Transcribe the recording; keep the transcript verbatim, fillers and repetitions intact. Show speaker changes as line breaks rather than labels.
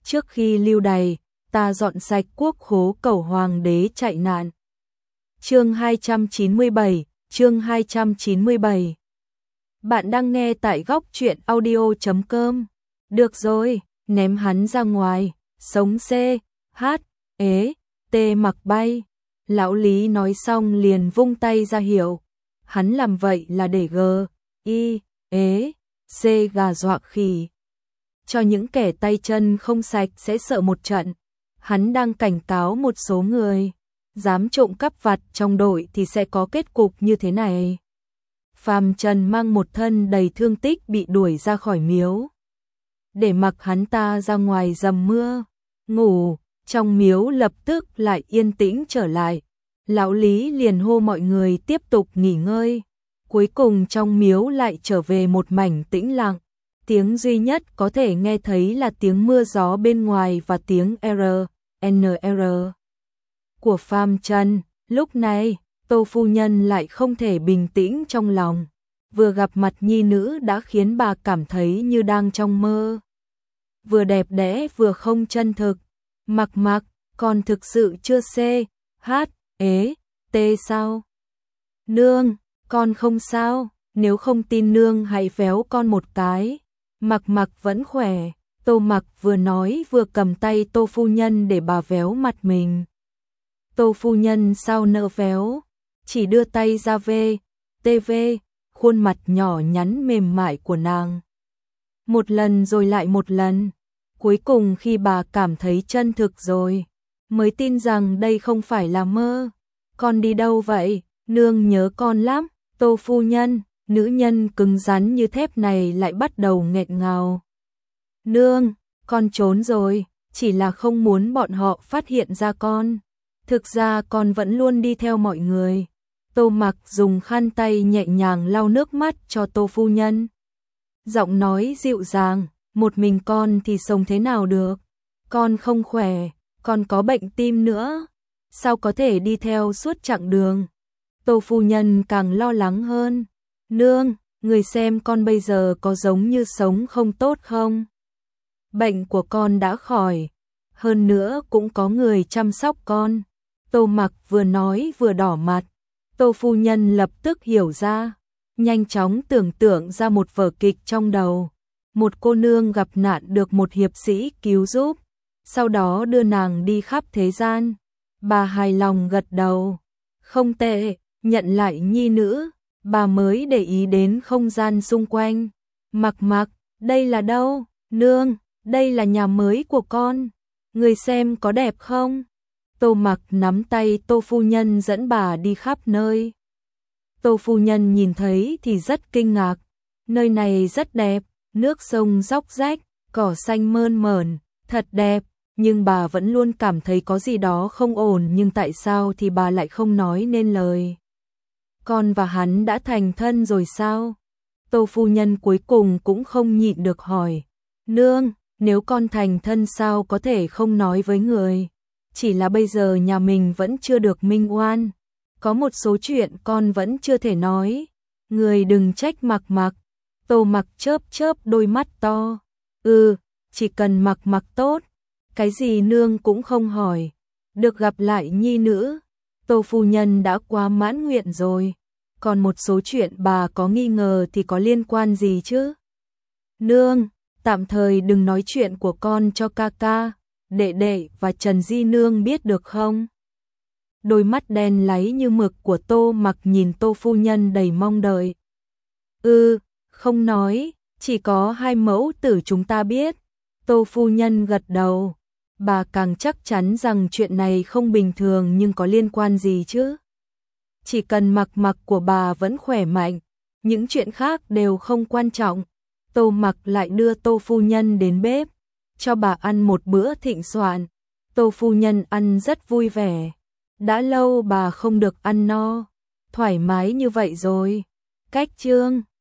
trước khi lưu đày, ta dọn sạch quốc khố cầu hoàng đế chạy nạn. Chương hai trăm chín mươi bảy, chương hai trăm chín mươi bảy. Bạn đang nghe tại góc truyện audio chấm com. Được rồi, ném hắn ra ngoài, sống C, H, ế, T mặc bay. Lão Lý nói xong liền vung tay ra hiệu. Hắn làm vậy là để G, I, ế, C gà dọa khỉ. Cho những kẻ tay chân không sạch sẽ sợ một trận. Hắn đang cảnh cáo một số người, dám trộm cắp vặt trong đội thì sẽ có kết cục như thế này. Phàm Trần mang một thân đầy thương tích bị đuổi ra khỏi miếu, để mặc hắn ta ra ngoài dầm mưa, ngủ. Trong miếu lập tức lại yên tĩnh trở lại. Lão Lý liền hô mọi người tiếp tục nghỉ ngơi. Cuối cùng trong miếu lại trở về một mảnh tĩnh lặng. Tiếng duy nhất có thể nghe thấy là tiếng mưa gió bên ngoài và tiếng R, N R của Phàm Trần. Lúc này, Tô phu nhân lại không thể bình tĩnh trong lòng. Vừa gặp mặt nhi nữ đã khiến bà cảm thấy như đang trong mơ. Vừa đẹp đẽ vừa không chân thực. Mặc mặc, con thực sự chưa C, H, ế, T sao? Nương, con không sao, nếu không tin nương hãy véo con một cái. Mặc mặc vẫn khỏe. Tô Mặc vừa nói vừa cầm tay Tô phu nhân để bà véo mặt mình. Tô phu nhân sao nỡ véo, chỉ đưa tay ra về, tê vê, khuôn mặt nhỏ nhắn mềm mại của nàng. Một lần rồi lại một lần. Cuối cùng khi bà cảm thấy chân thực rồi, mới tin rằng đây không phải là mơ. Con đi đâu vậy? Nương nhớ con lắm. Tô phu nhân, nữ nhân cứng rắn như thép này lại bắt đầu nghẹn ngào. Nương, con trốn rồi, chỉ là không muốn bọn họ phát hiện ra con. Thực ra con vẫn luôn đi theo mọi người. Tô Mặc dùng khăn tay nhẹ nhàng lau nước mắt cho Tô phu nhân. Giọng nói dịu dàng, một mình con thì sống thế nào được? Con không khỏe, con có bệnh tim nữa, sao có thể đi theo suốt chặng đường? Tô phu nhân càng lo lắng hơn. Nương, người xem con bây giờ có giống như sống không tốt không? Bệnh của con đã khỏi, hơn nữa cũng có người chăm sóc con. Tô Mặc vừa nói vừa đỏ mặt. Tô phu nhân lập tức hiểu ra, nhanh chóng tưởng tượng ra một vở kịch trong đầu. Một cô nương gặp nạn được một hiệp sĩ cứu giúp, sau đó đưa nàng đi khắp thế gian. Bà hài lòng gật đầu. Không tệ, nhận lại nhi nữ. Bà mới để ý đến không gian xung quanh. Mặc mặc, đây là đâu? Nương, đây là nhà mới của con. Người xem có đẹp không? Tô Mặc nắm tay Tô phu nhân dẫn bà đi khắp nơi. Tô phu nhân nhìn thấy thì rất kinh ngạc. Nơi này rất đẹp, nước sông róc rách, cỏ xanh mơn mởn, thật đẹp. Nhưng bà vẫn luôn cảm thấy có gì đó không ổn, nhưng tại sao thì bà lại không nói nên lời. Con và hắn đã thành thân rồi sao? Tô phu nhân cuối cùng cũng không nhịn được hỏi. Nương, nếu con thành thân sao có thể không nói với người? Chỉ là bây giờ nhà mình vẫn chưa được minh oan. Có một số chuyện con vẫn chưa thể nói. Người đừng trách Mặc mặc. Tô Mặc chớp chớp đôi mắt to. Ừ, chỉ cần Mặc mặc tốt. Cái gì nương cũng không hỏi. Được gặp lại nhi nữ. Tô phu nhân đã quá mãn nguyện rồi. Còn một số chuyện bà có nghi ngờ thì có liên quan gì chứ? Nương, tạm thời đừng nói chuyện của con cho ca ca, đệ đệ và Trần Di Nương biết được không? Đôi mắt đen láy như mực của Tô Mặc nhìn Tô phu nhân đầy mong đợi. Ừ, không nói, chỉ có hai mẫu tử chúng ta biết. Tô phu nhân gật đầu. Bà càng chắc chắn rằng chuyện này không bình thường, nhưng có liên quan gì chứ? Chỉ cần Mặc mặc của bà vẫn khỏe mạnh, những chuyện khác đều không quan trọng. Tô Mặc lại đưa Tô phu nhân đến bếp, cho bà ăn một bữa thịnh soạn. Tô phu nhân ăn rất vui vẻ. Đã lâu bà không được ăn no, thoải mái như vậy rồi. Cách chương